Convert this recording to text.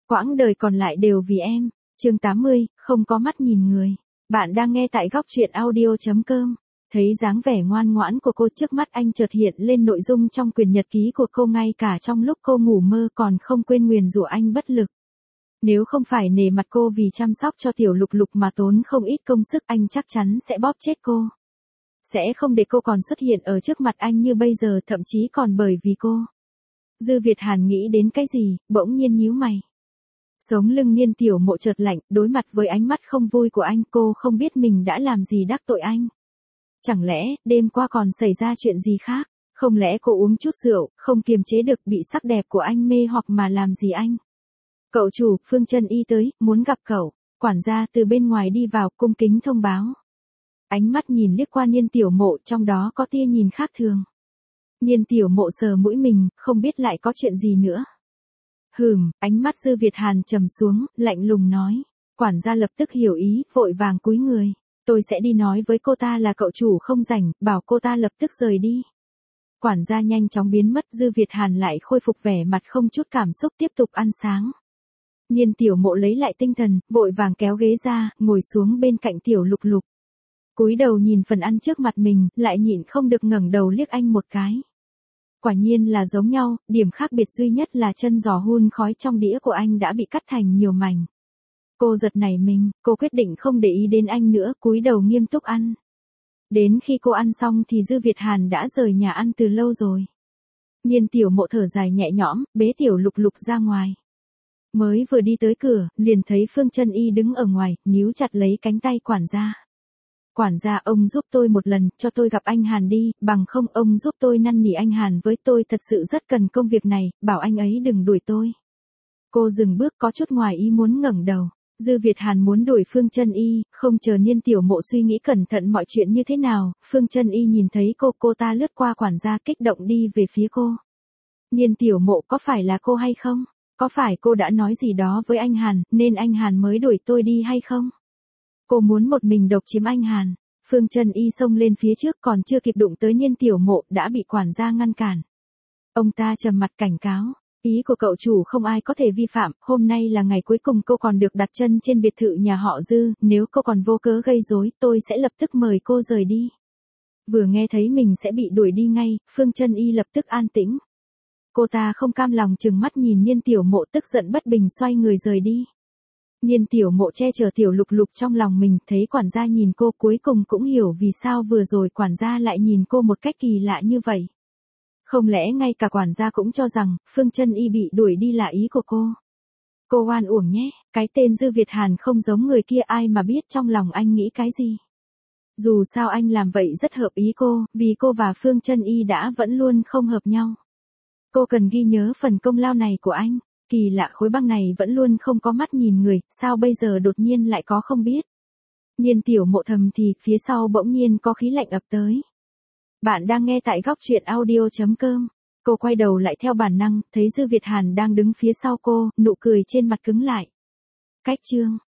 Quãng đời còn lại đều vì em. Chương 80, không có mắt nhìn người. Bạn đang nghe tại góc truyện audio.com. Thấy dáng vẻ ngoan ngoãn của cô trước mắt anh chợt hiện lên nội dung trong quyển nhật ký của cô, ngay cả trong lúc cô ngủ mơ còn không quên nguyền rủa anh bất lực. Nếu không phải nể mặt cô vì chăm sóc cho tiểu lục lục mà tốn không ít công sức, anh chắc chắn sẽ bóp chết cô. Sẽ không để cô còn xuất hiện ở trước mặt anh như bây giờ, thậm chí còn bởi vì cô. Dư Việt Hàn nghĩ đến cái gì, bỗng nhiên nhíu mày. Sống lưng Niên Tiểu Mộ chợt lạnh, đối mặt với ánh mắt không vui của anh, cô không biết mình đã làm gì đắc tội anh. Chẳng lẽ, đêm qua còn xảy ra chuyện gì khác? Không lẽ cô uống chút rượu, không kiềm chế được bị sắc đẹp của anh mê hoặc mà làm gì anh? Cậu chủ, Phương Chân Y tới, muốn gặp cậu. Quản gia từ bên ngoài đi vào, cung kính thông báo. Ánh mắt nhìn liếc qua Niên Tiểu Mộ, trong đó có tia nhìn khác thường. Niên Tiểu Mộ sờ mũi mình, không biết lại có chuyện gì nữa. Ánh mắt Dư Việt Hàn trầm xuống, lạnh lùng nói. Quản gia lập tức hiểu ý, vội vàng cúi người. Tôi sẽ đi nói với cô ta là cậu chủ không rảnh, bảo cô ta lập tức rời đi. Quản gia nhanh chóng biến mất, Dư Việt Hàn lại khôi phục vẻ mặt không chút cảm xúc tiếp tục ăn sáng. Niên Tiểu Mộ lấy lại tinh thần, vội vàng kéo ghế ra, ngồi xuống bên cạnh Tiểu Lục Lục. Cúi đầu nhìn phần ăn trước mặt mình, lại nhịn không được ngẩng đầu liếc anh một cái. Quả nhiên là giống nhau, điểm khác biệt duy nhất là chân giò hun khói trong đĩa của anh đã bị cắt thành nhiều mảnh. Cô giật nảy mình, cô quyết định không để ý đến anh nữa, cúi đầu nghiêm túc ăn. Đến khi cô ăn xong thì Dư Việt Hàn đã rời nhà ăn từ lâu rồi. Niên Tiểu Mộ thở dài nhẹ nhõm, bế Tiểu Lục Lục ra ngoài. Mới vừa đi tới cửa, liền thấy Phương Chân Y đứng ở ngoài, níu chặt lấy cánh tay quản gia. Quản gia, ông giúp tôi một lần, cho tôi gặp anh Hàn đi, bằng không ông giúp tôi năn nỉ anh Hàn với tôi, thật sự rất cần công việc này, bảo anh ấy đừng đuổi tôi. Cô dừng bước, có chút ngoài ý muốn ngẩng đầu. Dư Việt Hàn muốn đuổi Phương Chân Y, không chờ Niên Tiểu Mộ suy nghĩ cẩn thận mọi chuyện như thế nào, Phương Chân Y nhìn thấy cô ta lướt qua quản gia kích động đi về phía cô. Niên Tiểu Mộ, có phải là cô hay không? Có phải cô đã nói gì đó với anh Hàn, nên anh Hàn mới đuổi tôi đi hay không? Cô muốn một mình độc chiếm anh Hàn. Phương Chân Y xông lên phía trước, còn chưa kịp đụng tới Niên Tiểu Mộ đã bị quản gia ngăn cản. Ông ta trầm mặt cảnh cáo, ý của cậu chủ không ai có thể vi phạm, hôm nay là ngày cuối cùng cô còn được đặt chân trên biệt thự nhà họ Dư, nếu cô còn vô cớ gây rối, tôi sẽ lập tức mời cô rời đi. Vừa nghe thấy mình sẽ bị đuổi đi ngay, Phương Chân Y lập tức an tĩnh. Cô ta không cam lòng trừng mắt nhìn Niên Tiểu Mộ, tức giận bất bình xoay người rời đi. Niên Tiểu Mộ che chở Tiểu Lục Lục trong lòng mình, thấy quản gia nhìn cô cuối cùng cũng hiểu vì sao vừa rồi quản gia lại nhìn cô một cách kỳ lạ như vậy. Không lẽ ngay cả quản gia cũng cho rằng, Phương Chân Y bị đuổi đi là ý của cô. Cô oan uổng nhé, cái tên Dư Việt Hàn không giống người kia, ai mà biết trong lòng anh nghĩ cái gì. Dù sao anh làm vậy rất hợp ý cô, vì cô và Phương Chân Y đã vẫn luôn không hợp nhau. Cô cần ghi nhớ phần công lao này của anh. Kỳ lạ, khối băng này vẫn luôn không có mắt nhìn người, sao bây giờ đột nhiên lại có không biết. Niên Tiểu Mộ thầm thì, phía sau bỗng nhiên có khí lạnh ập tới. Bạn đang nghe tại góc truyện audio.com. Cô quay đầu lại theo bản năng, thấy Dư Việt Hàn đang đứng phía sau cô, nụ cười trên mặt cứng lại. Cách chương